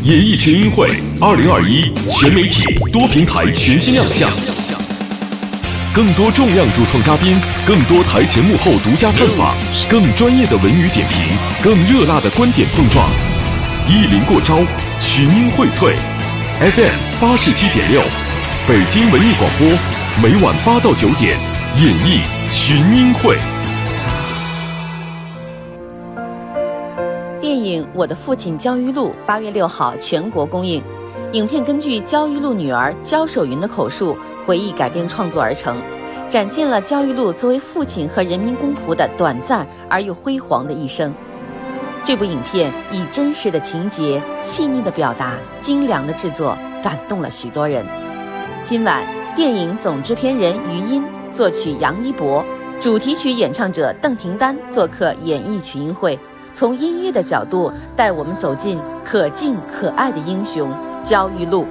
演艺群英会2021全媒体多平台全新亮相，更多重量主创嘉宾，更多台前幕后独家探访，更专业的文娱点评，更热辣的观点碰撞。意林过招，群英荟萃。FM 87.6，北京文艺广播，每晚8到9点，演艺群英会。 电影《我的父亲焦裕禄》8月6号全国公映。影片根据焦裕禄女儿焦守云的口述回忆改编创作而成，展现了焦裕禄作为父亲和人民公仆的短暂而又辉煌的一生。这部影片以真实的情节、细腻的表达、精良的制作，感动了许多人。今晚，电影总制片人余音、作曲杨一博、主题曲演唱者邓廷丹做客演艺群英会，从音乐的角度带我们走进可敬可爱的英雄焦裕禄。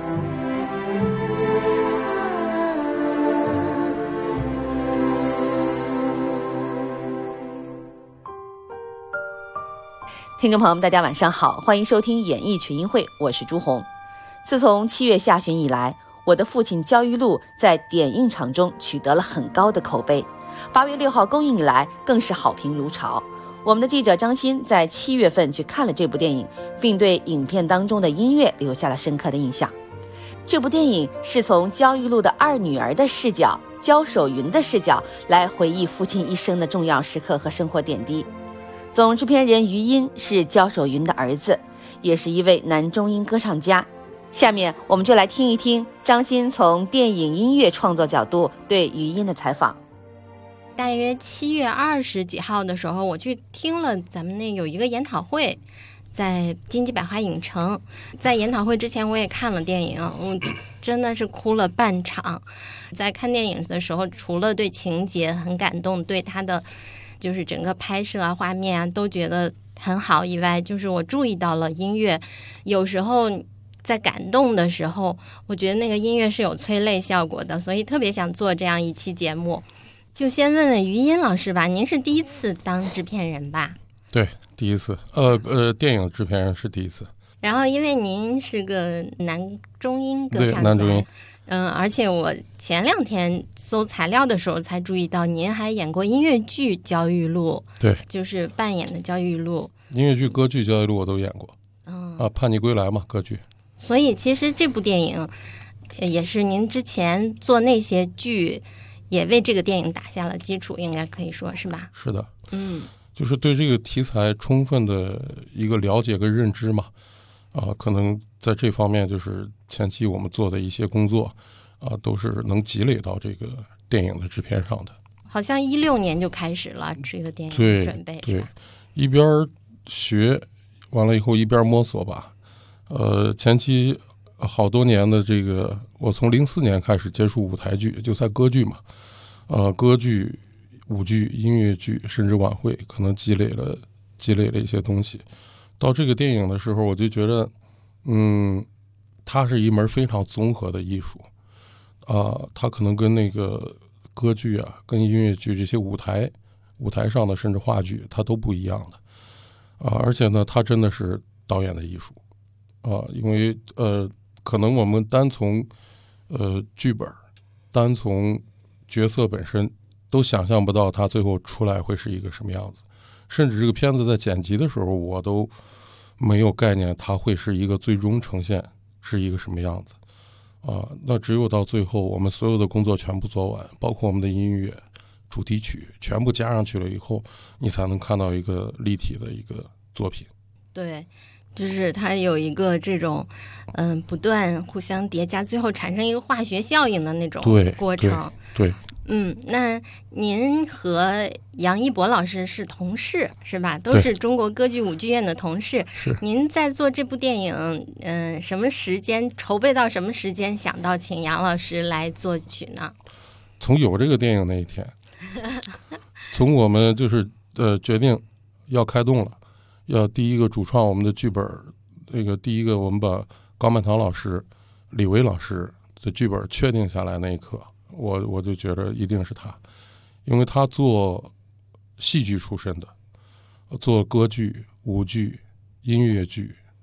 听众朋友们，大家晚上好，欢迎收听演艺群英会，我是朱红。自从7月下旬以来，我的父亲焦裕禄在点映场中取得了很高的口碑，8月6号公映以来更是好评如潮。我们的记者张鑫在7月份去看了这部电影，并对影片当中的音乐留下了深刻的印象。这部电影是从焦裕禄的二女儿的视角，焦守云的视角来回忆父亲一生的重要时刻和生活点滴。总制片人余音是焦守云的儿子，也是一位男中音歌唱家。下面我们就来听一听张鑫从电影音乐创作角度对余音的采访。 大约7月20几号的时候，我去听了咱们那有一个研讨会，在金鸡百花影城。在研讨会之前我也看了电影，我真的是哭了半场。在看电影的时候，除了对情节很感动，对他的就是整个拍摄啊、画面啊都觉得很好以外，就是我注意到了音乐。有时候在感动的时候，我觉得那个音乐是有催泪效果的，所以特别想做这样一期节目。就先问问余音老师吧，您是第一次当制片人吧？ 对，第一次。电影制片人是第一次。 然后因为您是个男中音歌唱家， 对，男中音。 而且我前2天搜材料的时候才注意到，您还演过音乐剧《焦裕禄》， 对， 就是扮演的焦裕禄。 音乐剧、歌剧《焦裕禄》我都演过。叛逆归来嘛，歌剧。所以其实这部电影也是您之前做那些剧，也为这个电影打下了基础，应该可以说是吧？ 是的，就是对这个题材充分的一个了解跟认知嘛。可能在这方面就是前期我们做的一些工作都是能积累到这个电影的制片上的。 好像16年就开始了这个电影准备。 对，一边学完了以后一边摸索吧。前期好多年的这个，我从04年开始接触舞台剧，就在歌剧嘛，歌剧、舞剧、音乐剧，甚至晚会，可能积累了一些东西。到这个电影的时候，我就觉得，它是一门非常综合的艺术，它可能跟那个歌剧啊，跟音乐剧这些舞台上的，甚至话剧，它都不一样的，而且呢，它真的是导演的艺术，因为可能我们单从剧本，单从角色本身，都想象不到它最后出来会是一个什么样子，甚至这个片子在剪辑的时候，我都没有概念它会是一个最终呈现是一个什么样子，那只有到最后我们所有的工作全部做完，包括我们的音乐、主题曲全部加上去了以后，你才能看到一个立体的一个作品。 对，就是它有一个这种不断互相叠加，最后产生一个化学效应的那种过程。 对。 那您和杨一博老师是同事是吧？都是中国歌剧舞剧院的同事。 是。 您在做这部电影，什么时间筹备到什么时间想到请杨老师来作曲呢？ 从有这个电影那一天，从我们就是决定要开动了，要第一个主创我们的剧本，那个第一个我们把高曼堂老师、李维老师的剧本确定下来那一刻，我就觉得一定是他，因为他做戏剧出身的，做歌剧、舞剧、音乐剧，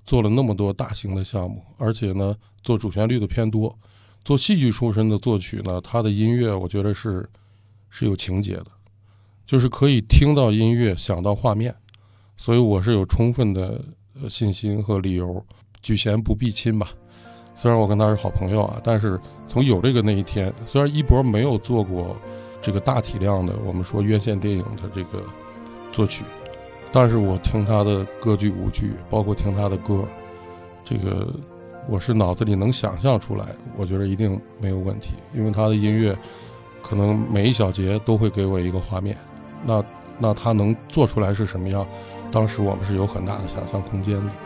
做了那么多大型的项目，而且呢做主旋律的偏多。做戏剧出身的作曲呢，他的音乐我觉得是有情节的，就是可以听到音乐想到画面，所以我是有充分的信心和理由举贤不避亲吧。虽然我跟他是好朋友啊，但是从有这个那一天，虽然一博没有做过这个大体量的我们说院线电影的这个作曲，但是我听他的歌剧舞剧，包括听他的歌，这个我是脑子里能想象出来，我觉得一定没有问题，因为他的音乐可能每一小节都会给我一个画面，那他能做出来是什么样，当时我们是有很大的想象空间的。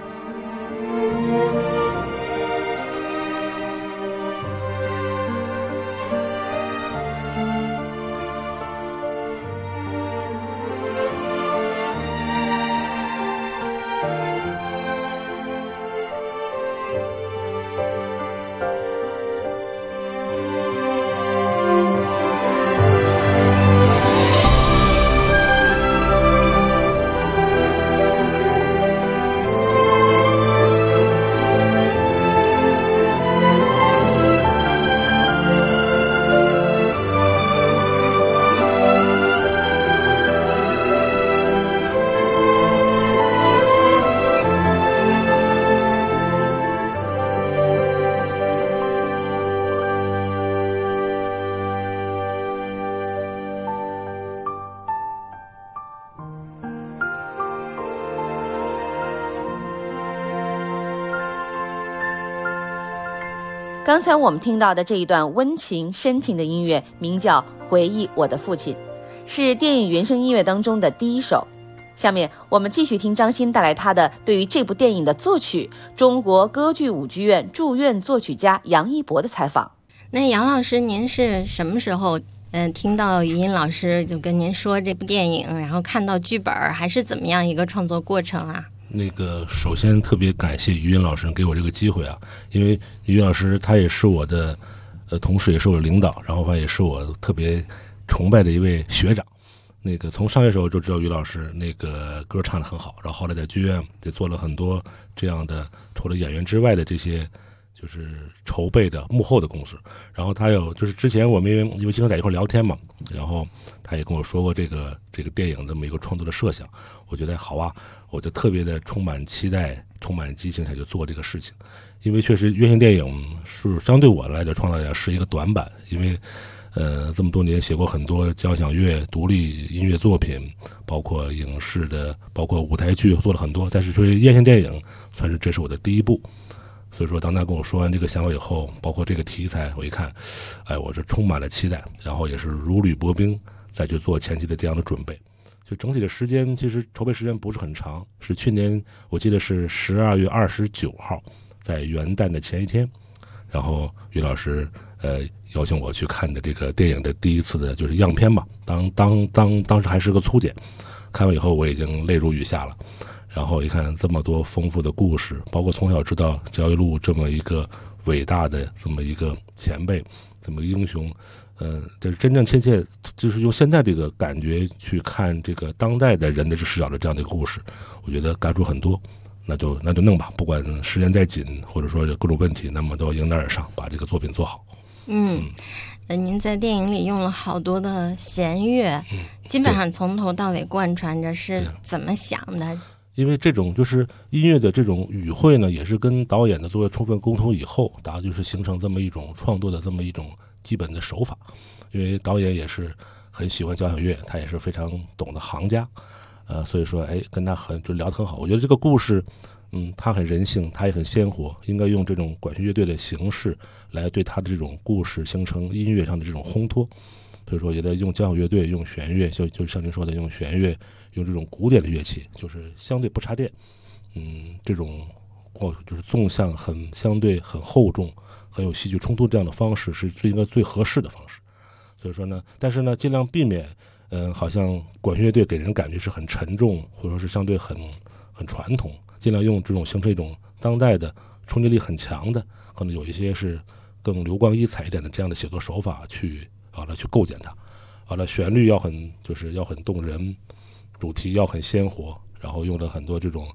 刚才我们听到的这一段温情深情的音乐名叫《回忆我的父亲》，是电影原声音乐当中的第一首。下面我们继续听张欣带来他的对于这部电影的作曲，中国歌剧舞剧院驻院作曲家杨一博的采访。 那杨老师，您是什么时候听到余音老师就跟您说这部电影，然后看到剧本，还是怎么样一个创作过程啊？ 首先特别感谢余音老师给我这个机会啊，因为余音老师他也是我的同事，也是我的领导，然后也是我特别崇拜的一位学长。从上学时候就知道余老师歌唱得很好，然后后来在剧院也做了很多这样的除了演员之外的这些就是筹备的幕后的公司。然后他就是之前我们因为经常在一块聊天嘛，然后他也跟我说过这个电影这么一个创作的设想，我觉得好啊，我就特别的充满期待，充满激情，想去做这个事情。因为确实院线电影是相对我来的创造来讲是一个短板，因为这么多年写过很多交响乐独立音乐作品，包括影视的，包括舞台剧做了很多，但是说院线电影算是这是我的第一部。所以说当他跟我说完这个想法以后，包括这个题材，我一看我是充满了期待，然后也是如履薄冰再去做前期的这样的准备。就整体的时间其实筹备时间不是很长，是去年我记得是12月29号在元旦的前一天，然后余老师邀请我去看的这个电影的第一次的就是样片嘛，当时还是个粗剪，看完以后我已经泪如雨下了。然后一看这么多丰富的故事，包括从小知道焦裕禄这么一个伟大的这么一个前辈，这么一个英雄，就是真正切切就是用现在这个感觉去看这个当代的人的视角的这样的一个故事，我觉得感触很多。那就弄吧，不管时间再紧，或者说各种问题，那么都要迎难而上，把这个作品做好。 您在电影里用了好多的弦乐，基本上从头到尾贯穿着，是怎么想的？ 因为这种就是音乐的这种语汇呢，也是跟导演的做充分沟通以后，大家就是形成这么一种创作的这么一种基本的手法。因为导演也是很喜欢交响乐，他也是非常懂的行家，所以说跟他就聊得很好。我觉得这个故事，他很人性，他也很鲜活，应该用这种管弦乐队的形式来对他的这种故事形成音乐上的这种烘托。所以说也在用交响乐队，用弦乐，就像您说的，用弦乐，用这种古典的乐器，就是相对不插电，这种就是纵向相对很厚重，很有戏剧冲突这样的方式是应该最合适的方式。所以说呢，但是呢，尽量避免，好像管弦乐队给人感觉是很沉重，或者说是相对很传统，尽量用这种形成一种当代的冲击力很强的，可能有一些是更流光溢彩一点的这样的写作手法去构建它。好了，旋律要很动人，主题要很鲜活，然后用了很多这种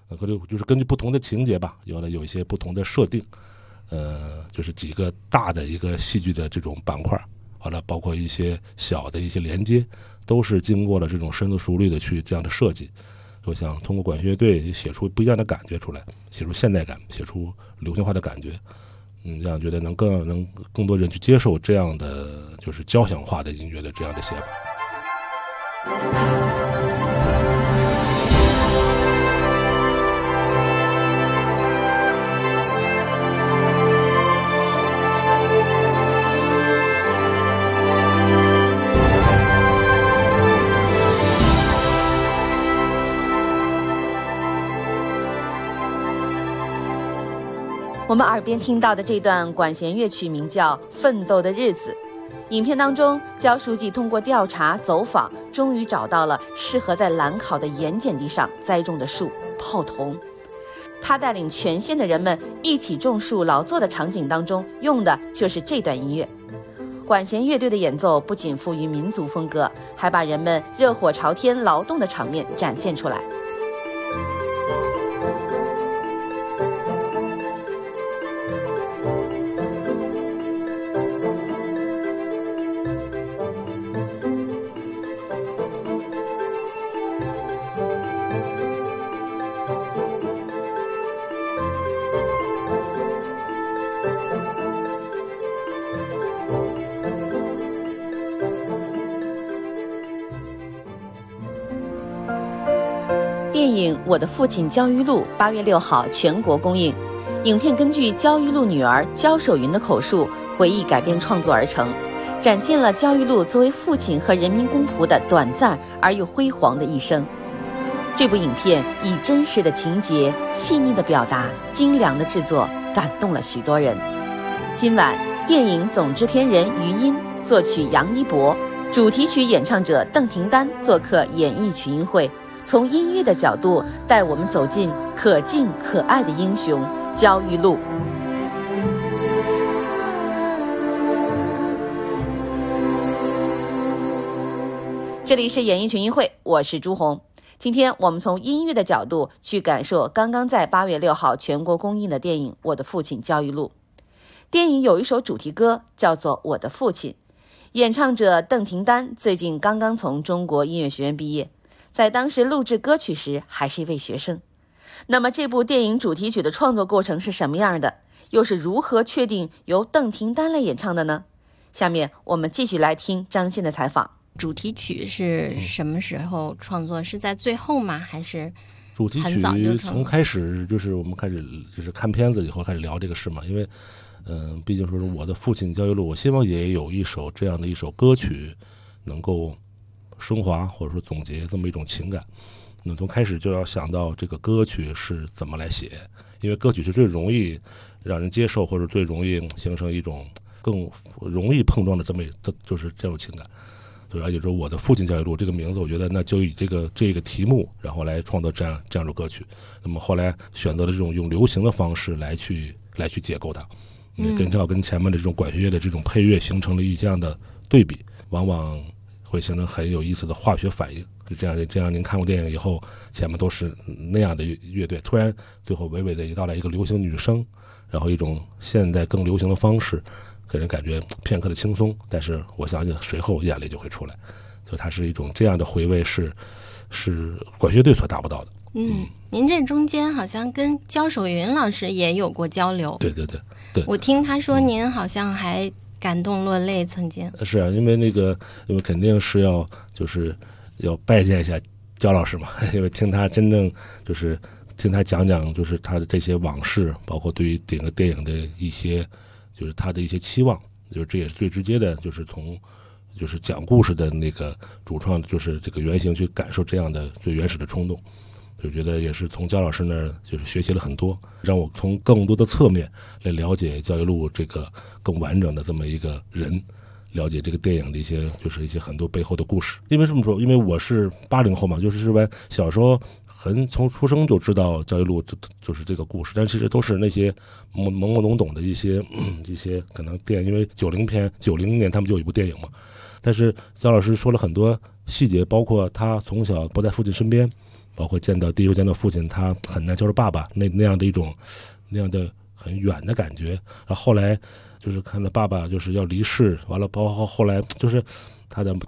就是根据不同的情节吧，有一些不同的设定，就是几个大的一个戏剧的这种板块，完了包括一些小的一些连接，都是经过了这种深思熟虑的去这样的设计。我想通过管弦乐队写出不一样的感觉出来，写出现代感，写出流行化的感觉，让觉得能更多人去接受这样的就是交响化的音乐的这样的写法。 我们耳边听到的这段管弦乐曲名叫《奋斗的日子》。影片当中，焦书记通过调查走访，终于找到了适合在兰考的盐碱地上栽种的树——泡桐。他带领全县的人们一起种树劳作的场景当中，用的就是这段音乐。管弦乐队的演奏不仅富于民族风格，还把人们热火朝天劳动的场面展现出来。电影《我的父亲焦裕禄》8月6号全国公映。影片根据焦裕禄女儿焦守云的口述回忆改编创作而成，展现了焦裕禄作为父亲和人民公仆的短暂而又辉煌的一生。这部影片以真实的情节、细腻的表达、精良的制作，感动了许多人。今晚，电影总制片人余音、作曲杨一博、主题曲演唱者邓廷丹做客演艺群英会，从音乐的角度带我们走进可敬可爱的英雄焦裕禄。这里是演艺群英会，我是朱红。今天我们从音乐的角度去感受刚刚在8月6号全国公映的电影《我的父亲焦裕禄》。电影有一首主题歌叫做《我的父亲》，演唱者邓廷丹最近刚刚从中国音乐学院毕业，在当时录制歌曲时还是一位学生。那么这部电影主题曲的创作过程是什么样的？又是如何确定由邓廷丹来演唱的呢？下面我们继续来听张欣的采访。 主题曲是什么时候创作？是在最后吗？还是主题曲从开始就是我们开始就是看片子以后开始聊这个事嘛，因为毕竟说是我的父亲焦裕禄，我希望也有一首这样的一首歌曲能够升华或者说总结这么一种情感。那从开始就要想到这个歌曲是怎么来写，因为歌曲是最容易让人接受，或者最容易形成一种更容易碰撞的就是这种情感。对，而且说我的父亲焦裕禄这个名字，我觉得那就以这个题目，然后来创作这样一首歌曲。那么后来选择了这种用流行的方式来去解构它，正好跟前面的这种管弦乐的这种配乐形成了这样的对比，往往会形成很有意思的化学反应。就这样，您看过电影以后，前面都是那样的乐队，突然最后娓娓的到来一个流行女声，然后一种现在更流行的方式，给人感觉片刻的轻松，但是我相信随后眼泪就会出来。就它是一种这样的回味，是管弦乐队所达不到的。 您这中间好像跟焦守云老师也有过交流。 对， 我听他说您好像还感动落泪，曾经。 是啊，因为肯定是要拜见一下焦老师嘛，因为听他真正就是听他讲就是他的这些往事，包括对于整个电影的一些就是他的一些期望，就是这也是最直接的，就是从就是讲故事的那个主创就是这个原型去感受这样的最原始的冲动。就觉得也是从焦老师那儿就是学习了很多，让我从更多的侧面来了解焦裕禄这个更完整的这么一个人，了解这个电影的一些很多背后的故事。因为这么说，因为我是80后嘛，就是小时候从出生就知道焦裕禄就是这个故事，但其实都是那些懵懵懂懂的一些可能电影，因为90年他们就有一部电影嘛，但是焦老师说了很多细节，包括他从小不在父亲身边， 包括第一回见到父亲，他很难叫着爸爸那样的很远的感觉。然后后来就是看到爸爸就是要离世，完了包括后来就是他的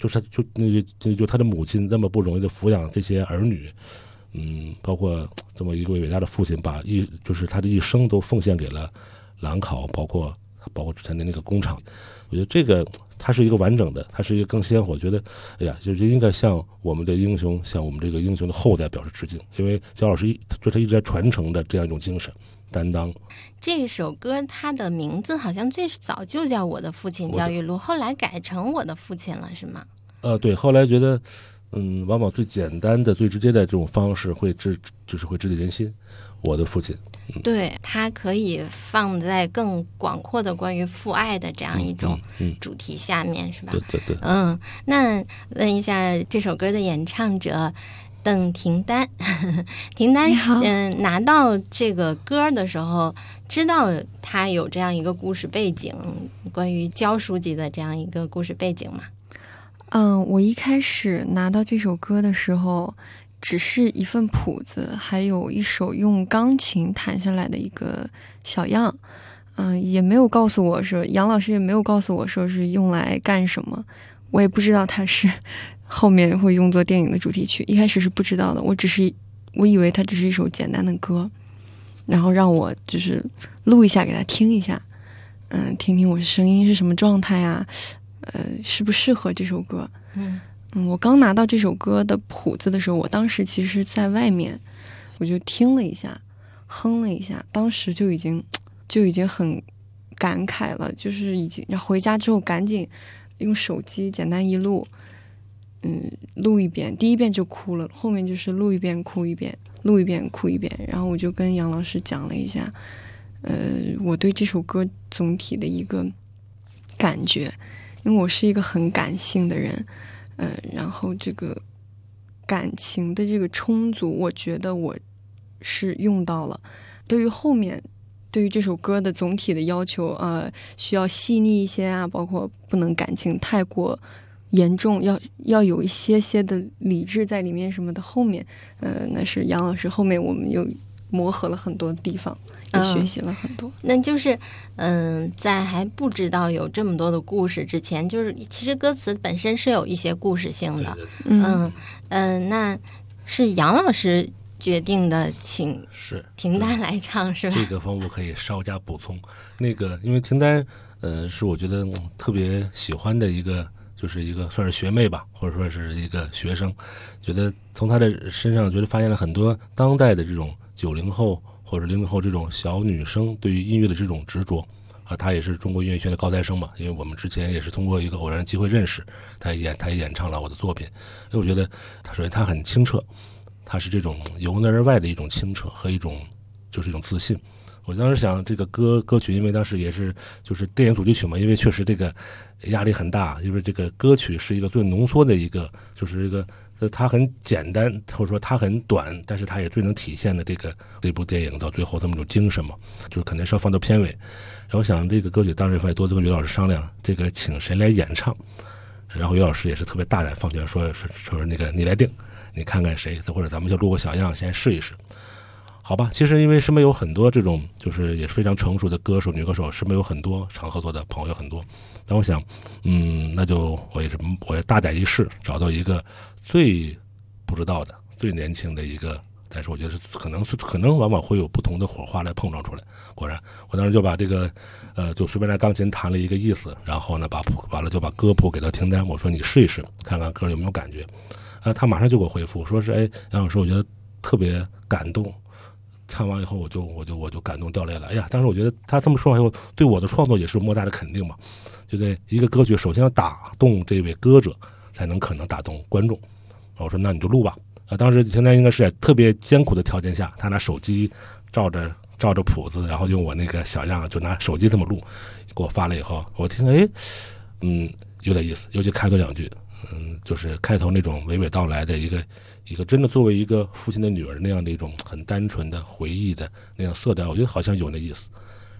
母亲那么不容易的抚养这些儿女，包括这么一位伟大的父亲，就是他的一生都奉献给了兰考，包括之前的那个工厂。我觉得这个它是一个完整的，它是一个更鲜活。我觉得，哎呀，就是应该向我们的英雄，向我们这个英雄的后代表示致敬，因为焦老师他一直在传承的这样一种精神担当。 这首歌它的名字好像最早就叫《我的父亲焦裕禄》，后来改成《我的父亲》了，是吗？ 对，后来觉得，往往最简单的、最直接的这种方式会直抵人心。我的父亲， 对，它可以放在更广阔的关于父爱的这样一种主题下面，是吧？ 对。 那问一下这首歌的演唱者邓廷丹，廷丹拿到这个歌的时候，知道他有这样一个故事背景，关于焦书记的这样一个故事背景吗？ 我一开始拿到这首歌的时候，只是一份谱子，还有一首用钢琴弹下来的一个小样，也没有告诉我说，杨老师也没有告诉我说是用来干什么，我也不知道它是后面会用作电影的主题曲，一开始是不知道的，我以为它只是一首简单的歌，然后让我就是录一下给他听一下，听听我声音是什么状态啊，适不适合这首歌。我刚拿到这首歌的谱子的时候，我当时其实在外面，我就听了一下，哼了一下，当时就已经很感慨了，就是然后回家之后赶紧用手机简单一录，录一遍，第一遍就哭了，后面就是录一遍哭一遍，录一遍哭一遍，然后我就跟杨老师讲了一下，我对这首歌总体的一个感觉，因为我是一个很感性的人。然后这个感情的这个充足，我觉得我是用到了。对于这首歌的总体的要求，需要细腻一些啊，包括不能感情太过严重，要有一些的理智在里面什么的。后面，那是杨老师后面我们又磨合了很多地方。也学习了很多。 那就是在还不知道有这么多的故事之前，就是其实歌词本身是有一些故事性的。那是杨老师决定的，请廷丹来唱，是吧？ 这个方面可以稍加补充。因为廷丹是我觉得特别喜欢的一个，就是一个算是学妹吧，或者说是一个学生，觉得从她的身上觉得发现了很多当代的这种90后或者00后这种小女生对于音乐的这种执着啊。她也是中国音乐学院的高材生嘛，因为我们之前也是通过一个偶然机会认识，她也演唱了我的作品。所以我觉得首先她很清澈，她是这种由内而外的一种清澈和一种自信。我当时想这个歌曲，因为当时也是就是电影主题曲嘛，因为确实这个压力很大，因为这个歌曲是一个最浓缩的一个，就是一个它很简单，或者说它很短，但是它也最能体现的这部电影到最后这么一种精神嘛，就是肯定是要放到片尾。然后想这个歌曲当时也多次跟于老师商量，这个请谁来演唱，然后于老师也是特别大胆放权，说那个你来定，你看看谁，或者咱们就录个小样先试一试。好吧，其实因为身边有很多这种就是也是非常成熟的歌手女歌手，身边有很多常合作的朋友很多，但我想那就我也大胆一试，找到一个最不知道的最年轻的一个，但是我觉得可能往往会有不同的火花来碰撞出来。果然我当时就把这个就随便拿钢琴弹了一个意思，然后呢完了就把歌谱给到廷丹，我说你试一试看看歌有没有感觉。他马上就给我回复说是杨老师，我觉得特别感动，唱完以后我就感动掉泪了。哎呀，当时我觉得他这么说完以后，对我的创作也是莫大的肯定嘛。就对一个歌曲，首先要打动这位歌者，才能可能打动观众。我说那你就录吧。当时现在应该是在特别艰苦的条件下，他拿手机照着谱子，然后用我那个小样就拿手机这么录，给我发了以后，我听有点意思，尤其开头两句。就是开头那种娓娓道来的一个真的作为一个父亲的女儿那样的一种很单纯的回忆的那样色调，我觉得好像有那意思。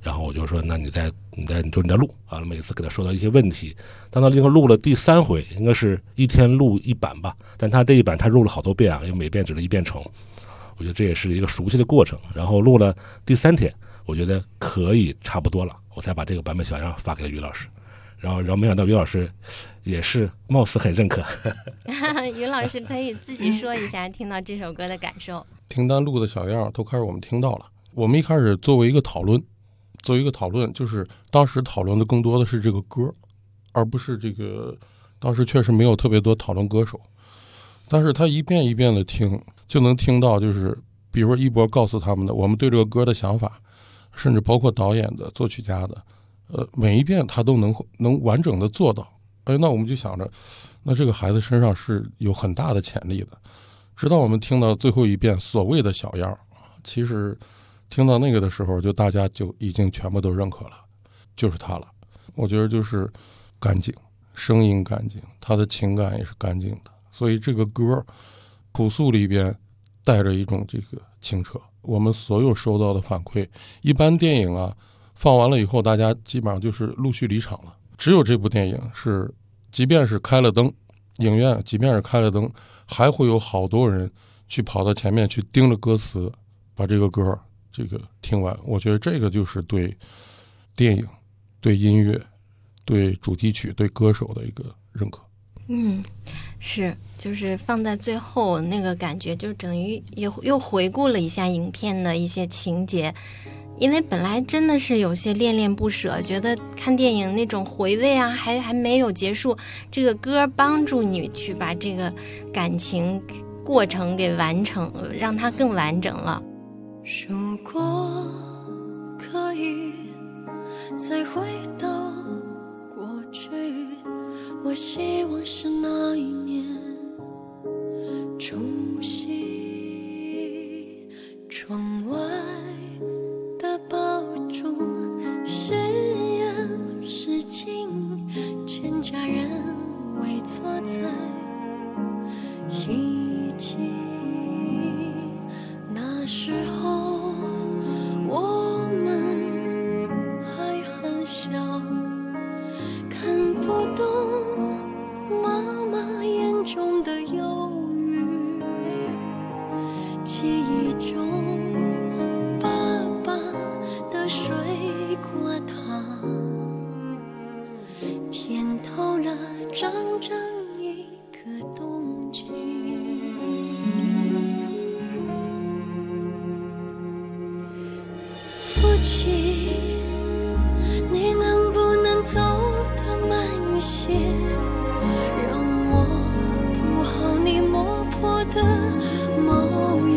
然后我就说，那你在录啊，每次给他说到一些问题。当他录了第3回，应该是一天录1版吧，但他这1版他录了好多遍啊，因为每遍只是1遍成。我觉得这也是一个熟悉的过程。然后录了第3天，我觉得可以差不多了，我才把这个版本小样发给了于老师。然后没想到于老师也是貌似很认可。 于老师可以自己说一下听到这首歌的感受。 听单录的小样都开始我们听到了。我们一开始作为一个讨论，就是当时讨论的更多的是这个歌，而不是这个，当时确实没有特别多讨论歌手，但是他一遍一遍的听，就能听到，就是比如说一博告诉他们的我们对这个歌的想法，甚至包括导演的、作曲家的，每一遍他都能完整的做到。那我们就想着，那这个孩子身上是有很大的潜力的。直到我们听到最后一遍所谓的小样，其实听到那个的时候，就大家就已经全部都认可了，就是他了。我觉得就是干净，声音干净，他的情感也是干净的，所以这个歌朴素里边带着一种这个清澈。我们所有收到的反馈，一般电影啊放完了以后，大家基本上就是陆续离场了。只有这部电影是，即便是开了灯，影院即便是开了灯，还会有好多人去跑到前面去盯着歌词，把这个歌这个听完。我觉得这个就是对电影、对音乐、对主题曲、对歌手的一个认可。 是，就是放在最后那个感觉，就等于又回顾了一下影片的一些情节。因为本来真的是有些恋恋不舍，觉得看电影那种回味啊还没有结束，这个歌帮助你去把这个感情过程给完成，让它更完整了。 如果可以再回到过去，我希望是那一年除夕，窗外的爆竹是远是近，全家人围坐在一起。那时候我们还很小，看不懂妈妈眼中的忧郁，记忆中水果糖甜透了整整一个冬季。父亲，你能不能走得慢一些，让我铺好你磨破的毛衣。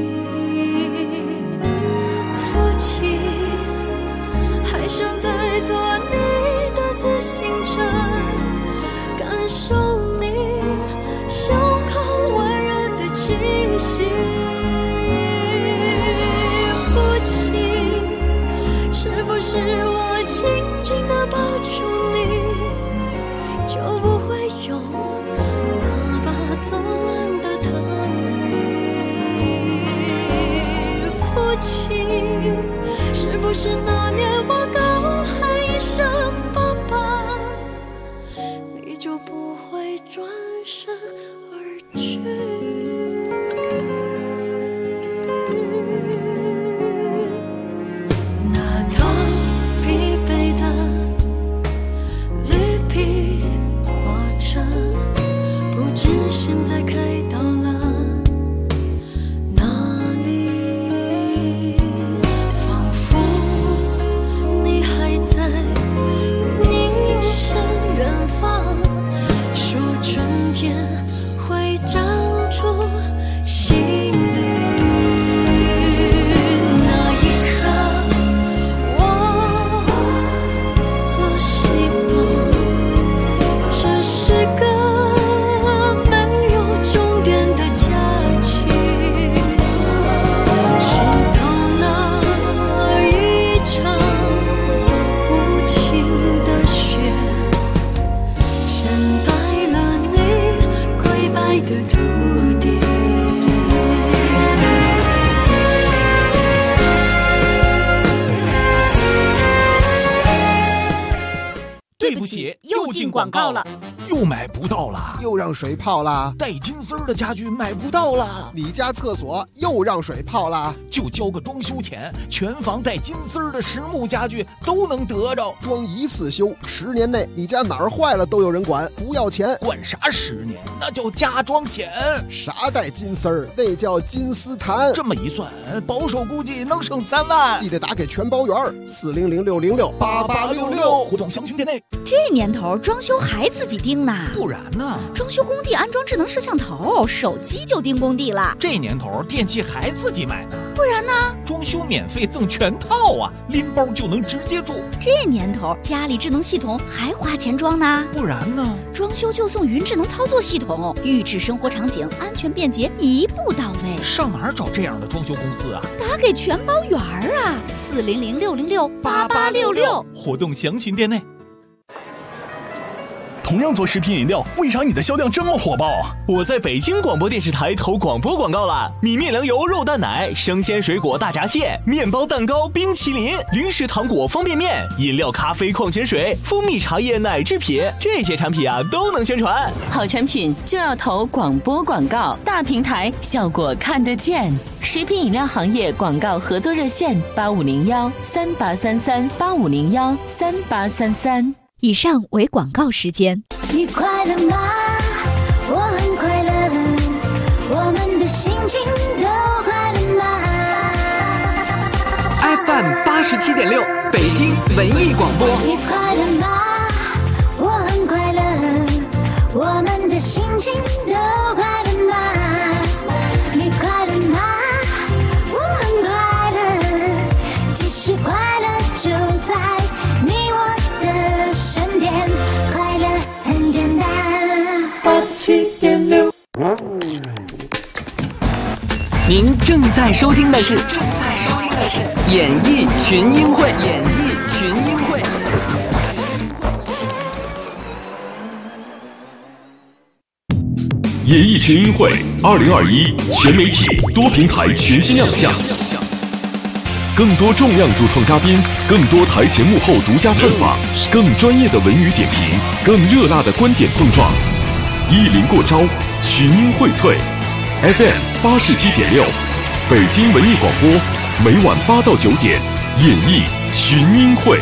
父亲，还想再坐你的自行车，感受你胸口温热的气息。父亲，是不是我轻轻地抱住你，就不会有那把走烂的藤椅？父亲，是不是那年我高喊一声爸爸，你就不会转身而去？那趟疲惫的绿皮火车，不知现在开到了哪里，仿佛你进广告了， 又买不到了， 又让水泡了， 带金丝儿的家具买不到了， 你家厕所又让水泡了， 就交个装修钱，全房带金丝儿的实木家具都能得着， 装一次修，10年内你家哪儿坏了都有人管，不要钱。 管啥10年？那叫家装险。 啥带金丝儿？那叫金丝檀。 这么一算，保守估计能省3万。 记得打给全包员，400-606-8866， 互动详询店内。 这年头装修还自己盯呢？ 不然呢？ 装修工地安装智能摄像头，手机就盯工地了。 这年头电器还自己买呢？ 不然呢？ 装修免费赠全套啊，拎包就能直接住。 这年头家里智能系统还花钱装呢？ 不然呢？ 装修就送云智能操作系统，预制生活场景，安全便捷，一步到位。 上哪儿找这样的装修公司啊？ 打给全包员啊，400-606-8866， 活动详询店内。 同样做食品饮料，为啥你的销量这么火爆？ 我在北京广播电视台投广播广告了，米面粮油肉蛋奶，生鲜水果大闸蟹，面包蛋糕冰淇淋，零食糖果方便面，饮料咖啡矿泉水，蜂蜜茶叶奶制品，这些产品啊都能宣传。 好产品就要投广播广告，大平台效果看得见。食品饮料行业广告合作热线8501-3833-8501-3833。 以上为广告时间。 你快乐吗？我很快乐，我们的心情都快乐吗 ？FM 87.6，北京文艺广播。 你快乐吗？我很快乐，我们的心情都快乐吗？你快乐吗？我很快乐，其实快乐就在你我的身边，快乐很简单。87.6， 您正在收听的是演艺群英会。 演艺群英会2021全媒体多平台全新亮相，更多重量主创嘉宾，更多台前幕后独家探访，更专业的文娱点评，更热辣的观点碰撞，一临过招，群英荟萃。FM 87.6，北京文艺广播，每晚8到9点，演艺群英会。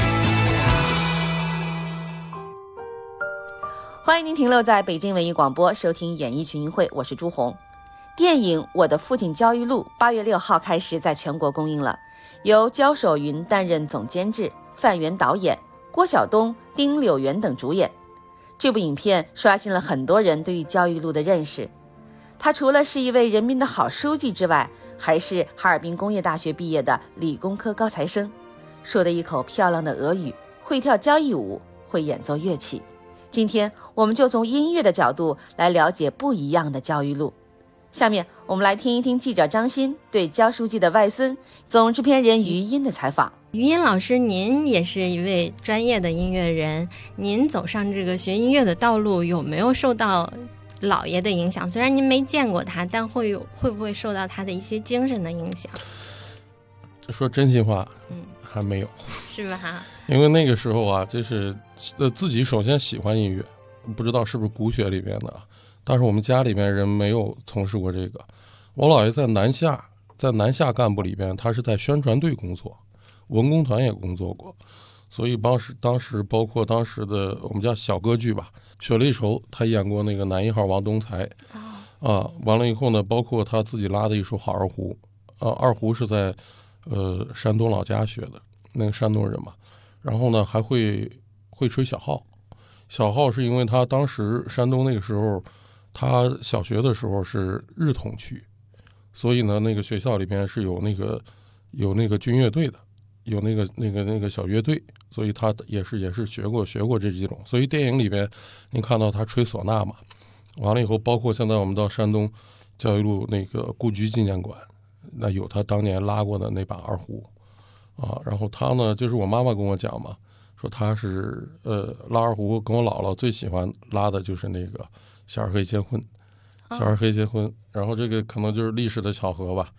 欢迎您停留在北京文艺广播，收听演艺群英会，我是朱红。电影《我的父亲焦裕禄》8月6号开始在全国公映了，由焦守云担任总监制，范源导演，郭晓东、丁柳元等主演。这部影片刷新了很多人对于焦裕禄的认识。他除了是一位人民的好书记之外，还是哈尔滨工业大学毕业的理工科高材生，说的一口漂亮的俄语，会跳交谊舞，会演奏乐器。今天我们就从音乐的角度来了解不一样的焦裕禄。下面我们来听一听记者张欣对焦书记的外孙、总制片人于音的采访。 于音老师，您也是一位专业的音乐人，您走上这个学音乐的道路，有没有受到姥爷的影响？虽然您没见过他，但会不会受到他的一些精神的影响？ 说真心话，还没有， 是吧？ 因为那个时候啊，就是自己首先喜欢音乐，不知道是不是骨血里面的，但是我们家里面人没有从事过这个。我姥爷在南下干部里边，他是在宣传队工作，文工团也工作过，所以当时包括当时的我们叫小歌剧吧，血泪愁，他演过那个男一号王东才，完了以后呢，包括他自己拉的一首好二胡，二胡是在山东老家学的，那个山东人嘛，然后呢还会吹小号，小号是因为他当时山东那个时候，他小学的时候是日统区，所以呢那个学校里边是有那个军乐队的，有那个小乐队，所以他也是学过这几种，所以电影里边您看到他吹唢呐嘛，完了以后包括现在我们到山东焦裕禄那个故居纪念馆，那有他当年拉过的那把二胡然后他呢就是我妈妈跟我讲嘛，说他是拉二胡跟我姥姥最喜欢拉的就是那个小二黑结婚，然后这个可能就是历史的巧合吧，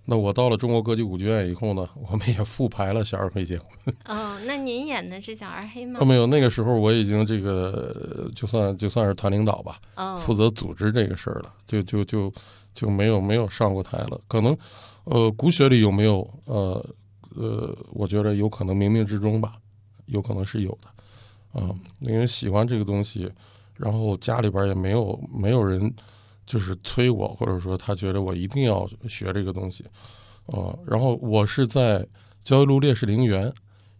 那我到了中国歌剧舞剧院以后呢，我们也复排了《小儿黑结婚》。 哦，那您演的是小儿黑吗？ 没有，那个时候我已经这个就算是团领导吧，负责组织这个事儿了，就没有上过台了。可能骨血里有没有我觉得有可能冥冥之中吧，有可能是有的因为喜欢这个东西，然后家里边也没有人就是催我，或者说他觉得我一定要学这个东西然后我是在焦裕禄烈士陵园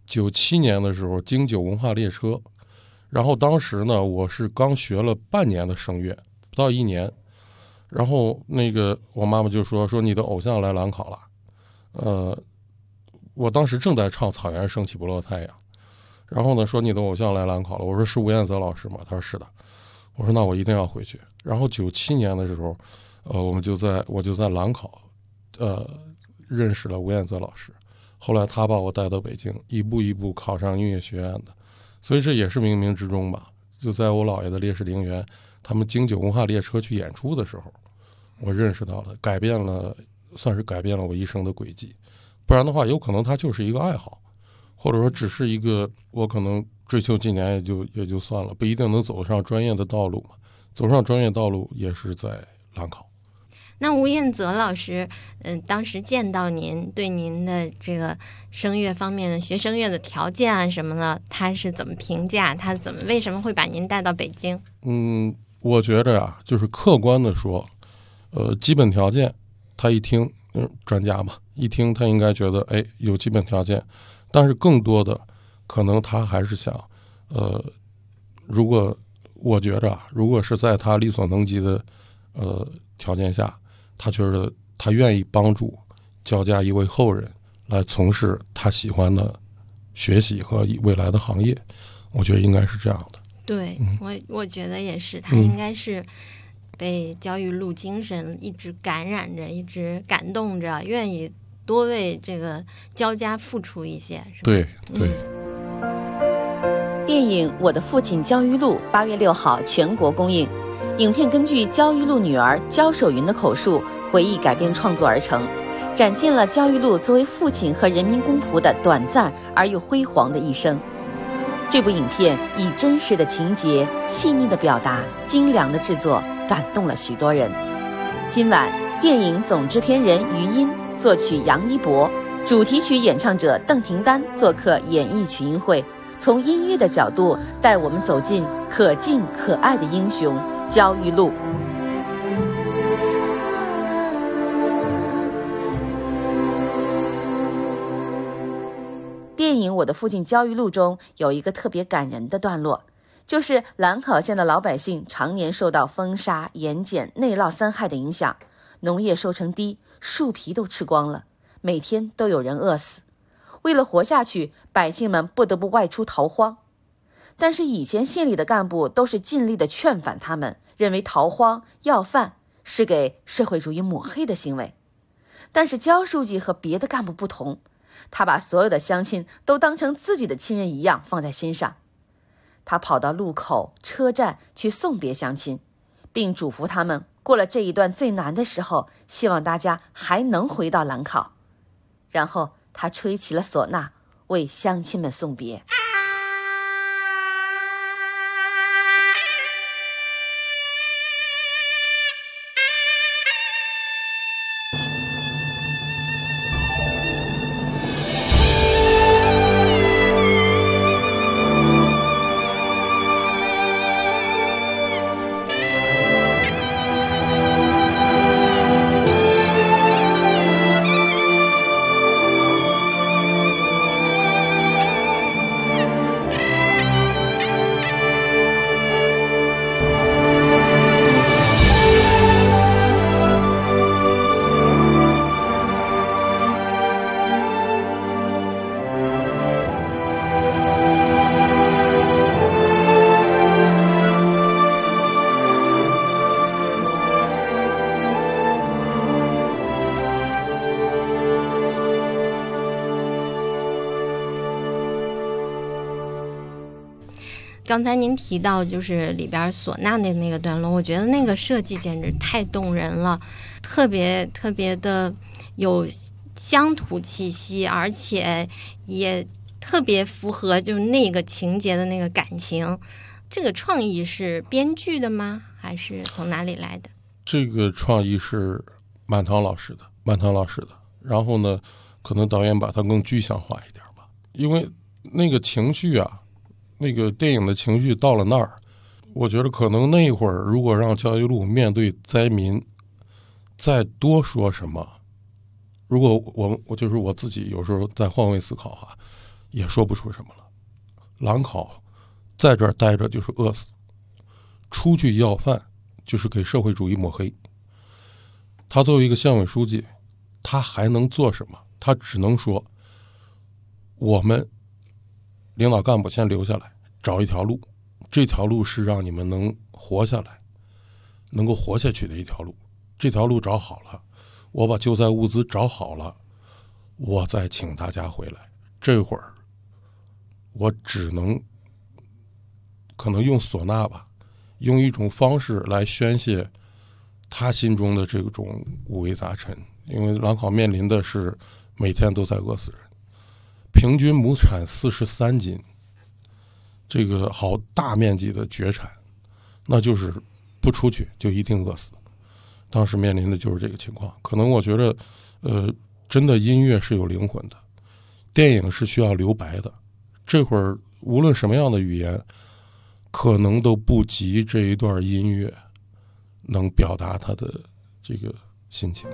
97年的时候京九文化列车，然后当时呢我是刚学了半年的声乐，不到1年，然后那个我妈妈就说你的偶像来兰考了，我当时正在唱草原升起不落太阳，然后呢说你的偶像来兰考了，我说是吴彦泽老师吗？他说是的，我说那我一定要回去。然后97年的时候我就在兰考认识了吴彦泽老师，后来他把我带到北京，一步一步考上音乐学院的，所以这也是冥冥之中吧。就在我姥爷的烈士陵园，他们京九文化列车去演出的时候，我认识到了，算是改变了我一生的轨迹。不然的话，有可能它就是一个爱好，或者说只是一个我可能追求几年也就算了，不一定能走上专业的道路嘛。走上专业道路也是在兰考。 那吴彦泽老师，当时见到您，对您的这个声乐方面的学声乐的条件啊什么的，他是怎么评价？他为什么会把您带到北京？ 我觉着啊，就是客观的说，基本条件，他一听，专家嘛，一听他应该觉得，有基本条件，但是更多的可能他还是想，如果我觉着啊，如果是在他力所能及的条件下，他觉得他愿意帮助教家一位后人来从事他喜欢的学习和未来的行业，我觉得应该是这样的。 对，我觉得也是，他应该是被焦裕禄精神一直感染着，一直感动着，愿意多为这个焦家付出一些，是吧？ 对。 电影《我的父亲焦裕禄》8月6号全国公映。影片根据焦裕禄女儿焦守云的口述回忆改编创作而成，展现了焦裕禄作为父亲和人民公仆的短暂而又辉煌的一生。这部影片以真实的情节、细腻的表达、精良的制作，感动了许多人。今晚，电影总制片人余音、作曲杨一博、主题曲演唱者邓廷丹做客演艺群英会，从音乐的角度带我们走进可敬可爱的英雄焦裕禄。电影《我的父亲焦裕禄》中有一个特别感人的段落，就是兰考县的老百姓常年受到风沙、盐碱、内涝3害的影响，农业收成低，树皮都吃光了，每天都有人饿死。为了活下去，百姓们不得不外出逃荒。但是以前县里的干部都是尽力的劝返他们，认为逃荒要饭是给社会主义抹黑的行为。但是焦书记和别的干部不同，他把所有的乡亲都当成自己的亲人一样放在心上。他跑到路口、车站去送别乡亲，并嘱咐他们过了这一段最难的时候，希望大家还能回到兰考。然后他吹起了唢呐，为乡亲们送别。 刚才您提到就是里边唢呐的那个段落，我觉得那个设计简直太动人了，特别的有乡土气息，而且也特别符合就是那个情节的那个感情。这个创意是编剧的吗？还是从哪里来的？ 这个创意是满堂老师的。然后呢，可能导演把它更具象化一点吧，因为那个情绪啊，那个电影的情绪到了那儿，我觉得可能那会儿如果让焦裕禄面对灾民再多说什么，如果我就是我自己有时候在换位思考啊，也说不出什么了。兰考在这儿待着就是饿死，出去要饭就是给社会主义抹黑。他作为一个县委书记，他还能做什么？他只能说，我们领导干部先留下来，找一条路，这条路是让你们能活下来，能够活下去的一条路。这条路找好了，我把救灾物资找好了，我再请大家回来。这会儿我只能可能用唢呐吧，用一种方式来宣泄他心中的这种五味杂陈。因为兰考面临的是每天都在饿死人，平均亩产43斤，这个好大面积的绝产，那就是不出去就一定饿死。当时面临的就是这个情况。可能我觉得真的音乐是有灵魂的，电影是需要留白的。这会儿无论什么样的语言可能都不及这一段音乐能表达他的这个心情。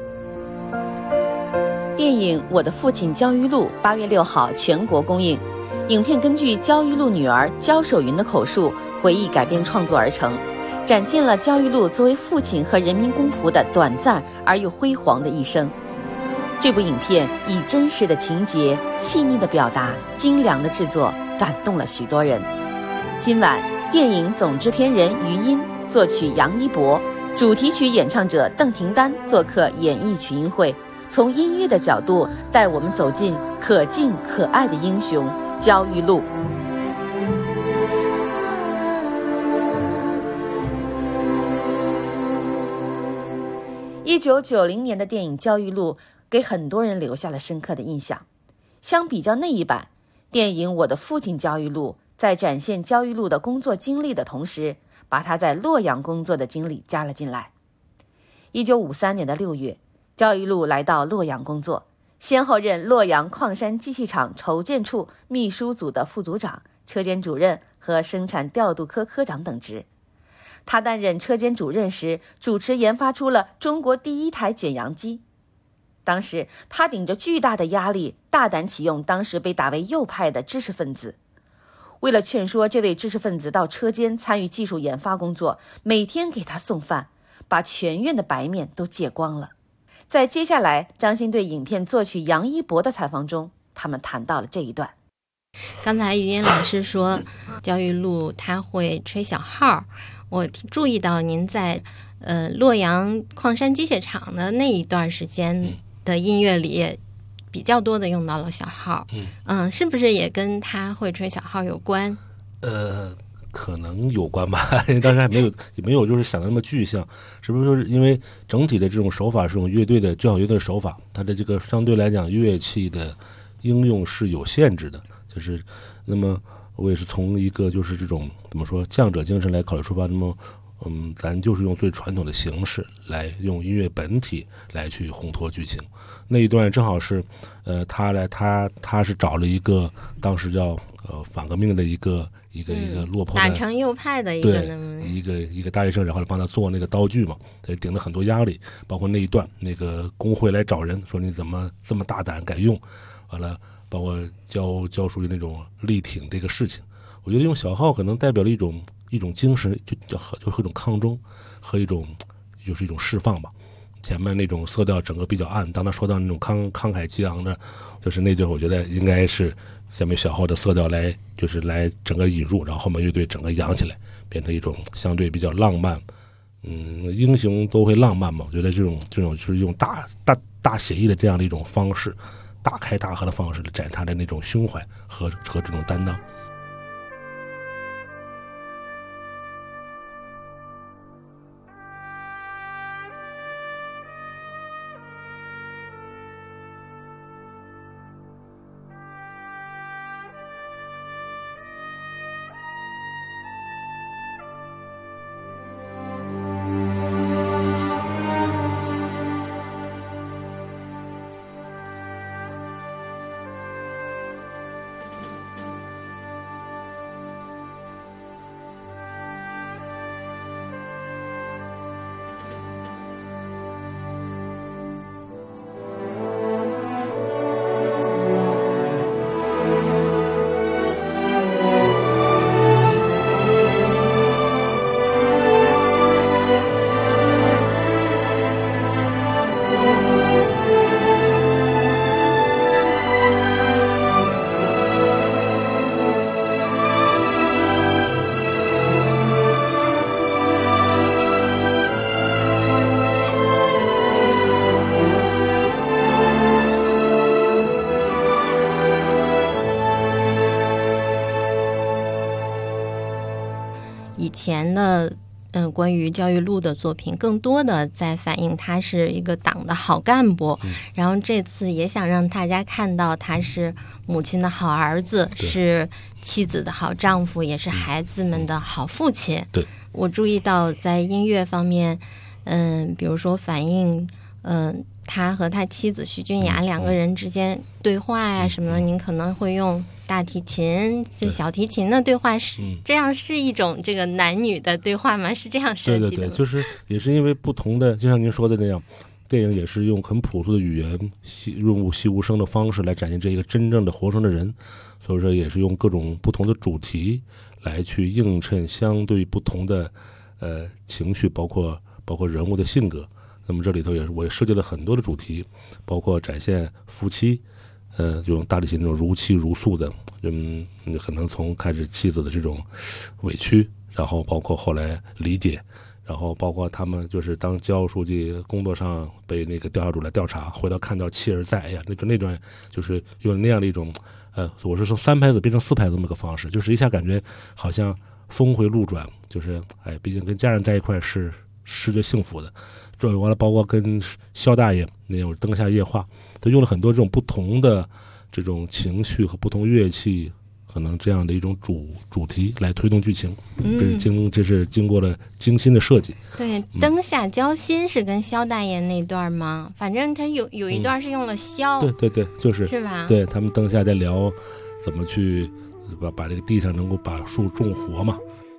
电影《我的父亲焦裕禄》8月6号全国公映。影片根据焦裕禄女儿焦守云的口述回忆改编创作而成，展现了焦裕禄作为父亲和人民公仆的短暂而又辉煌的一生。这部影片以真实的情节、细腻的表达、精良的制作，感动了许多人。今晚，电影总制片人余音，作曲杨一博，主题曲演唱者邓廷丹做客演艺群英会，从音乐的角度带我们走进可敬可爱的英雄焦裕禄。1990年的电影《焦裕禄》给很多人留下了深刻的印象。相比较那一版，电影《我的父亲焦裕禄》在展现焦裕禄的工作经历的同时，把他在洛阳工作的经历加了进来。1953年的6月，焦裕禄来到洛阳工作，先后任洛阳矿山机器厂筹建处秘书组的副组长、车间主任和生产调度科科长等职。他担任车间主任时，主持研发出了中国第一台卷扬机。当时他顶着巨大的压力，大胆启用当时被打为右派的知识分子。为了劝说这位知识分子到车间参与技术研发工作，每天给他送饭，把全院的白面都戒光了。在接下来张欣对影片作曲杨一博的采访中，他们谈到了这一段。 刚才余音老师说焦裕禄他会吹小号，我注意到您在洛阳矿山机械厂的那一段时间的音乐里比较多的用到了小号。是不是也跟他会吹小号有关？ 可能有关吧，当时还也没有就是想的那么具象，是不是就是因为整体的这种手法是用乐队的交响乐队的手法，它的这个相对来讲乐器的应用是有限制的，就是那么我也是从一个就是这种怎么说匠者精神来考虑出发，那么咱就是用最传统的形式来用音乐本体来去烘托剧情。那一段正好是他是找了一个当时叫反革命的一个落魄的打成右派的一个大学生，然后帮他做那个刀具嘛，他顶了很多压力，包括那一段那个工会来找人说你怎么这么大胆敢用，完了包括教属于那种力挺这个事情。我觉得用小号可能代表了一种精神，就是一种抗争和一种释放吧。前面那种色调整个比较暗，当他说到那种慷慨激昂的，就是那句我觉得应该是下面小号的色调来整个引入，然后后面乐队整个扬起来，变成一种相对比较浪漫。英雄都会浪漫嘛，我觉得这种就是用大写意的这样的一种方式，大开大合的方式来展他的那种胸怀和这种担当。 以前的关于焦裕禄的作品更多的在反映他是一个党的好干部，然后这次也想让大家看到他是母亲的好儿子，是妻子的好丈夫，也是孩子们的好父亲。 对， 我注意到在音乐方面，比如说反映他和他妻子徐君雅两个人之间对话呀什么的，您可能会用大提琴这小提琴的对话，是这样，是一种这个男女的对话吗？是这样设计的吗？ 对，就是也是因为不同的，就像您说的那样，电影也是用很朴素的语言，润物细无声的方式来展现这一个真正的活生的人，所以说也是用各种不同的主题来去映衬相对不同的情绪，包括人物的性格。那么这里头我也设计了很多的主题，包括展现夫妻，就用大提琴这种如泣如诉的，可能从开始妻子的这种委屈，然后包括后来理解，然后包括他们就是当教务书记工作上被那个调查组来调查，回到看到妻儿在，哎呀，那段就是用那样的一种，我是从3拍子变成4拍子这么个方式，就是一下感觉好像峰回路转，就是毕竟跟家人在一块是视觉幸福的。完了，包括跟萧大爷那种灯下夜话，他用了很多这种不同的这种情绪和不同乐器，可能这样的一种主题来推动剧情，这是经过了精心的设计。 对，灯下交心是跟萧大爷那段吗？反正他有一段是用了萧， 对，是吧？ 对，他们灯下在聊怎么去把这个地上能够把树种活嘛。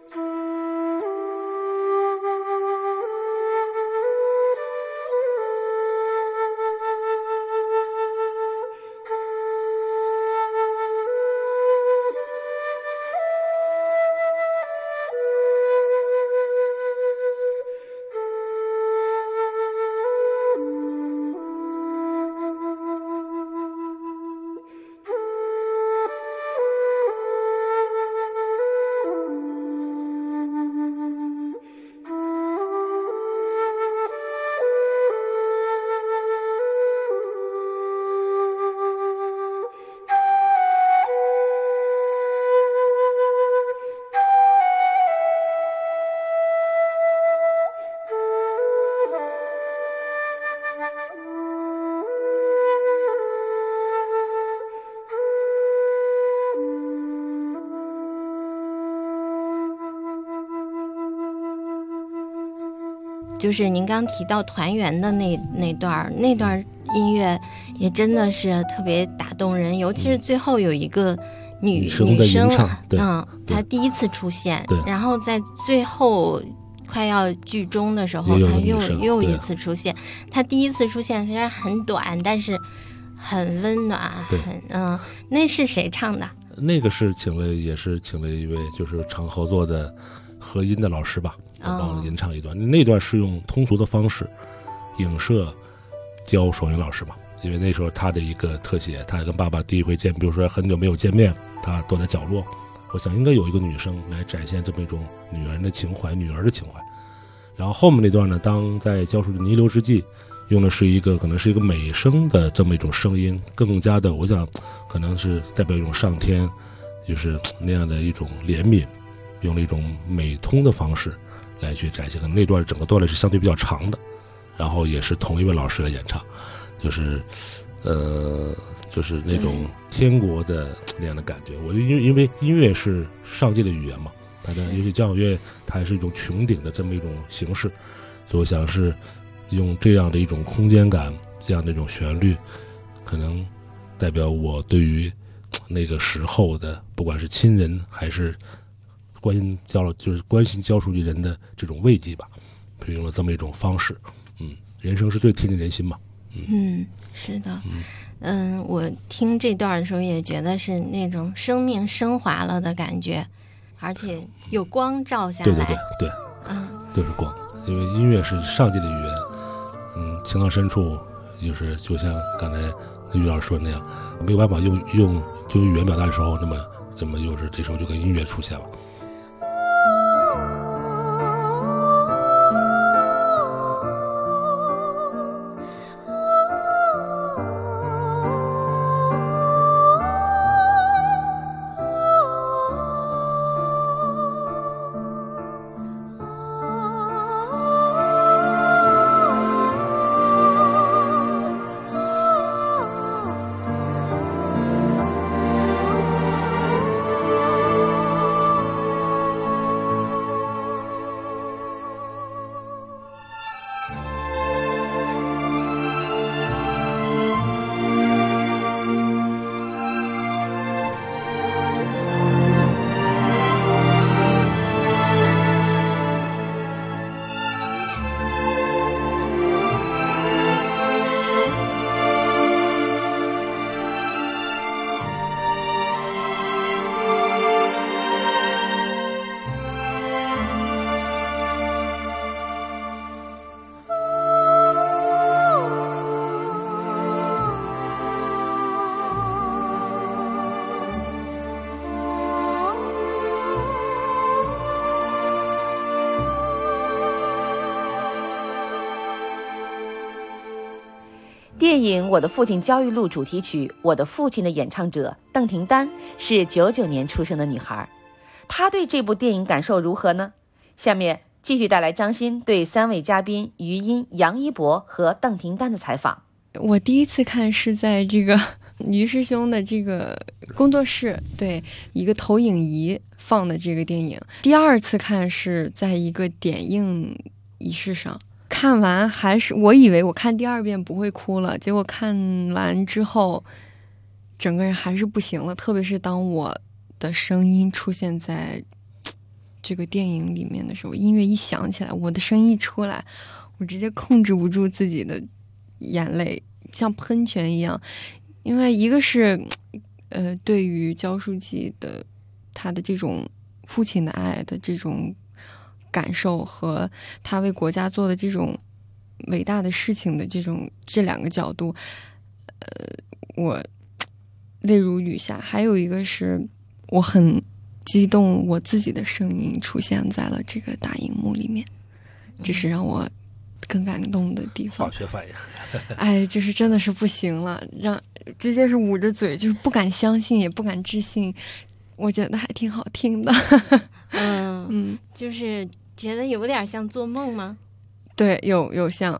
就是您刚提到团圆的那段音乐也真的是特别打动人，尤其是最后有一个女生她第一次出现，然后在最后快要剧终的时候，她又一次出现。她第一次出现虽然很短，但是很温暖，那是谁唱的？ 那个是请了一位就是常合作的和音的老师吧，帮吟唱一段。那段是用通俗的方式影射教爽云老师吧，因为那时候他的一个特写，他跟爸爸第一回见，比如说很久没有见面，他躲在角落，我想应该有一个女生来展现这么一种女儿的情怀。然后后面那段呢，当在教书的弥留之际，用的是可能是一个美声的这么一种声音，更加的我想可能是代表一种上天就是那样的一种怜悯，用了一种美通的方式来去展现。可能那段整个段落是相对比较长的，然后也是同一位老师来演唱，就是那种天国的那样的感觉。我因为音乐是上界的语言嘛，它的尤其交响乐它还是一种穹顶的这么一种形式，所以我想是用这样的一种空间感，这样的一种旋律，可能代表我对于那个时候的不管是亲人还是关心教书记人的这种慰藉吧，用了这么一种方式。人生是最贴近人心嘛。 是的。 我听这段的时候也觉得是那种生命升华了的感觉，而且有光照下来。 对，就是光，因为音乐是上帝的语言，情到深处，就像刚才于老师说的那样，没有办法用语言表达的时候，那么就是这时候就跟音乐出现了。 电影《我的父亲焦裕禄》主题曲《我的父亲》的演唱者邓婷丹是99年出生的女孩，她对这部电影感受如何呢？下面继续带来张欣对3位嘉宾余音、杨一博和邓婷丹的采访。 我第一次看是在这个于师兄的这个工作室，对，一个投影仪放的这个电影。第二次看是在一个点映仪式上。看完还是我以为我看第2遍不会哭了，结果看完之后整个人还是不行了，特别是当我的声音出现在这个电影里面的时候，音乐一响起来，我的声音一出来，我直接控制不住自己的眼泪，像喷泉一样。因为一个是对于焦书记的他的这种父亲的爱的这种感受和他为国家做的这种伟大的事情的这2个角度，我泪如雨下。还有一个是我很激动，我自己的声音出现在了这个大荧幕里面，这是让我更感动的地方。 化学反应哎，就是真的是不行了，直接是捂着嘴，就是不敢相信也不敢置信。我觉得还挺好听的。 就是觉得有点像做梦吗？ 对，有像。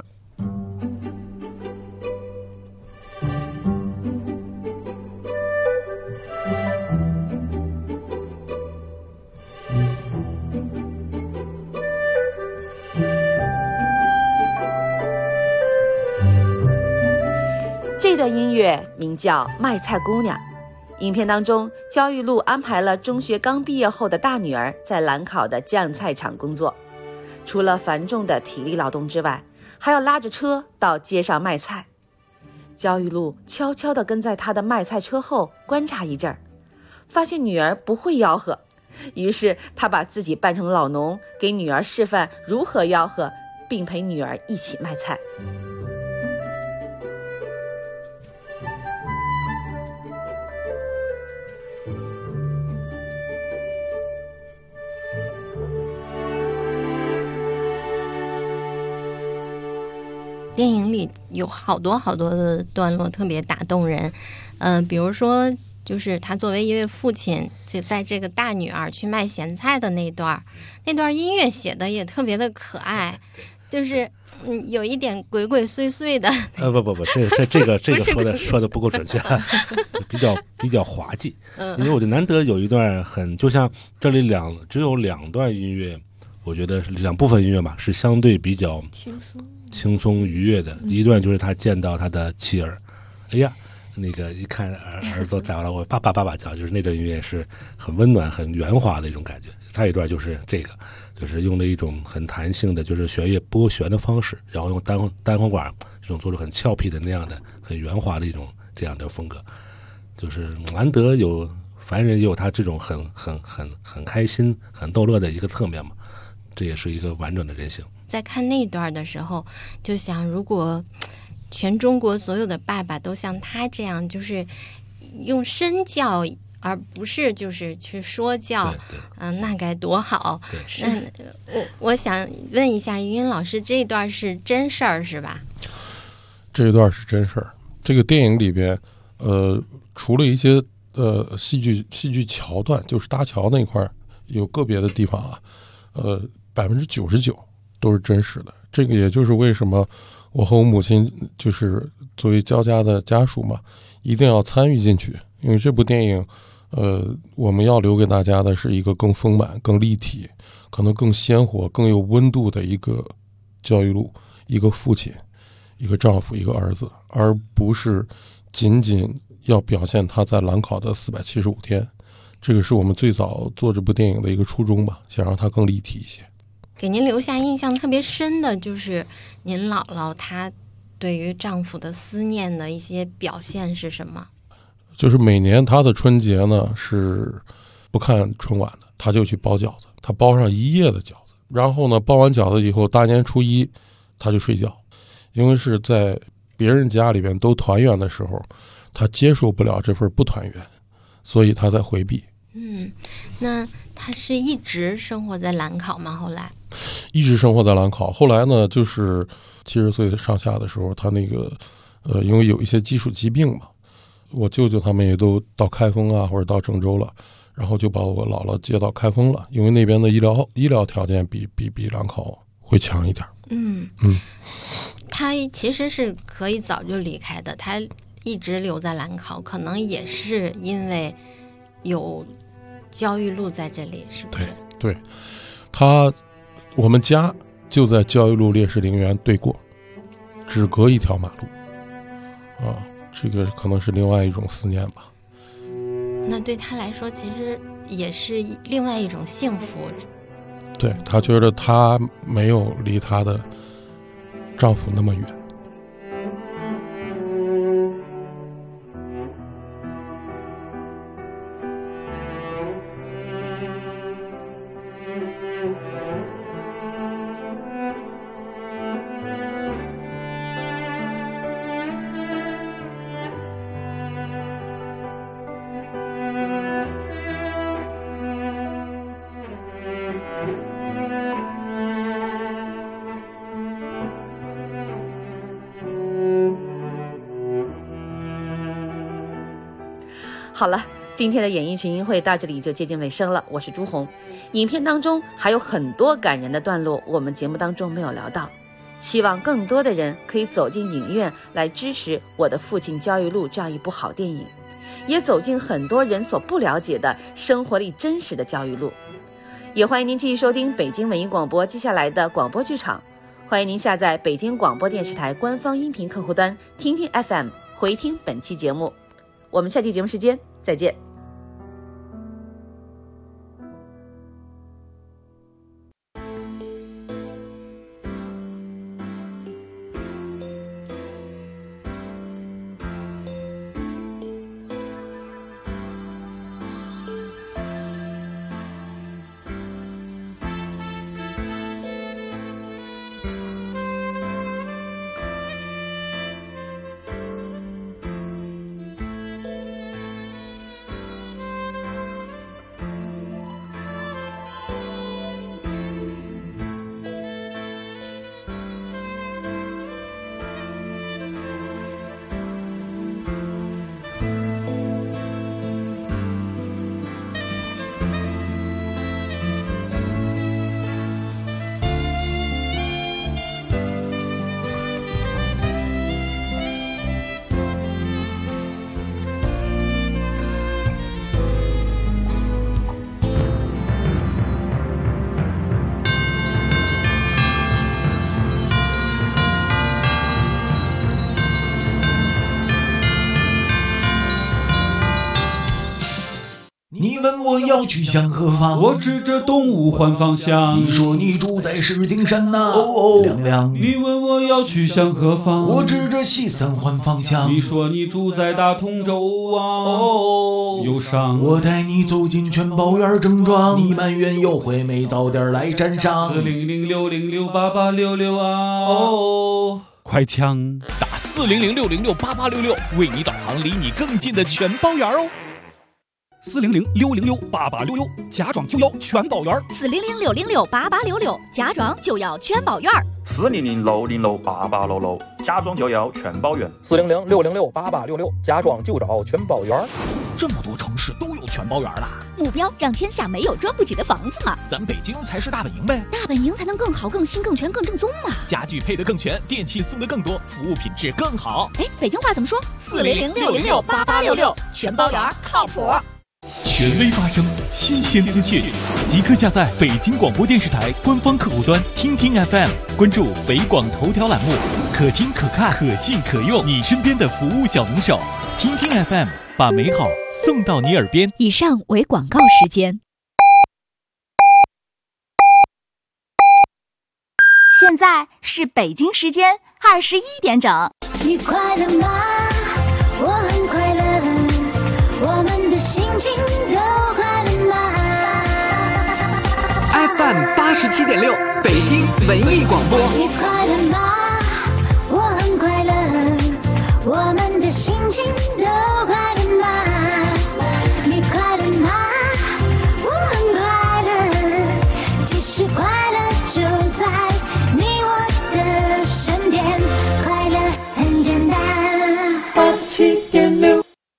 这段音乐名叫《卖菜姑娘》。影片当中，焦裕禄安排了中学刚毕业后的大女儿在兰考的酱菜厂工作，除了繁重的体力劳动之外，还要拉着车到街上卖菜。焦裕禄悄悄地跟在他的卖菜车后观察一阵儿，发现女儿不会吆喝，于是他把自己扮成老农，给女儿示范如何吆喝，并陪女儿一起卖菜。 电影里有好多的段落特别打动人，比如说就是他作为一位父亲，就在这个大女儿去卖咸菜的那段音乐写的也特别的可爱，就是有一点鬼鬼祟祟的。 不，这个说的不够准确，比较滑稽。因为我就难得有一段就像这里只有2段音乐，我觉得是2部分音乐吧，是相对比较轻松愉悦的。第一段就是他见到他的妻儿，哎呀，那个一看儿子在了，我爸爸叫，就是那段音乐是很温暖很圆滑的一种感觉。还有一段就是这个，就是用了一种很弹性的，就是弦乐拨弦的方式，然后用单簧管这种做出很俏皮的那样的很圆滑的一种这样的风格，就是难得有凡人也有他这种很开心、很逗乐的一个侧面嘛，这也是一个完整的人性。 在看那段的时候，就想如果全中国所有的爸爸都像他这样，就是用身教，而不是就是去说教，那该多好。那我想问一下于云老师，这一段是真事儿是吧？ 这一段是真事儿。这个电影里边，除了一些戏剧桥段，就是搭桥那块有个别的地方啊，99%都是真实的。这个也就是为什么我和我母亲就是作为焦家的家属嘛，一定要参与进去，因为这部电影，我们要留给大家的是一个更丰满、更立体、可能更鲜活、更有温度的一个焦裕禄，一个父亲、一个丈夫、一个儿子，而不是仅仅要表现他在兰考的475天。这个是我们最早做这部电影的一个初衷吧，想让它更立体一些。 给您留下印象特别深的就是您姥姥她对于丈夫的思念的一些表现是什么？ 就是每年她的春节呢是不看春晚的，她就去包饺子，她包上1夜的饺子，然后呢包完饺子以后，大年初1她就睡觉，因为是在别人家里边都团圆的时候，她接受不了这份不团圆，所以她在回避。 那她是一直生活在兰考吗？后来一直生活在兰考，后来呢就是70岁上下的时候，她那个因为有一些基础疾病嘛，我舅舅他们也都到开封啊或者到郑州了，然后就把我姥姥接到开封了，因为那边的医疗条件比兰考会强一点。 她其实是可以早就离开的，她一直留在兰考，可能也是因为有焦裕禄在这里，是不是？ 对，我们家就在焦裕禄烈士陵园对过，只隔一条马路啊，这个可能是另外一种思念吧。 那对她来说其实也是另外一种幸福。 对，她觉得她没有离她的丈夫那么远。 好了，今天的演艺群英会到这里就接近尾声了。我是朱红。影片当中还有很多感人的段落，我们节目当中没有聊到。希望更多的人可以走进影院来支持《我的父亲焦裕禄》这样一部好电影，也走进很多人所不了解的生活里真实的焦裕禄。也欢迎您继续收听北京文艺广播接下来的广播剧场。欢迎您下载北京广播电视台官方音频客户端听听 FM 回听本期节目。我们下期节目时间再见。 问我要去向何方？ 我指着东吴换方向。 你说你住在石景山呐，哦哦，亮亮。 你问我要去向何方？ 我指着西三环方向。 你说你住在大同州啊，哦，忧伤。 我带你走进全宝园正庄，你埋怨有惠美，早点来沾上。 40060688666啊，哦。快枪打40060688666，为你导航离你更近的全包圆哦。 40060688666，家装就要全包圆。 40060688666，家装就要全包圆。 40060688666，家装就要全包圆。 40060668866，家装就找全包圆。 这么多城市都有全包圆了， 目标让天下没有装不起的房子嘛。 咱北京才是大本营呗， 大本营才能更好、更新、更全、更正宗嘛。 家具配得更全，电器送得更多，服务品质更好。 哎，北京话怎么说？40060688666，全包圆靠谱。 权威发声，新鲜资讯，即刻下载北京广播电视台官方客户端听听 FM， 关注北广头条栏目，可听可看可信可用，你身边的服务小能手。听听 FM， 把美好送到你耳边。 以上为广告时间。现在是北京时间21点整。 你快乐吗？我很快乐，我们的心情都快乐吗 ？FM 87.6，北京文艺广播。 你快乐吗？我很快乐，我们的心情都快乐吗？你快乐吗？我很快乐，其实快乐就在你我的身边，快乐很简单。87.6。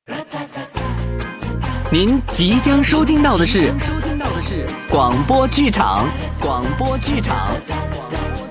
您即将收听到的是广播剧场。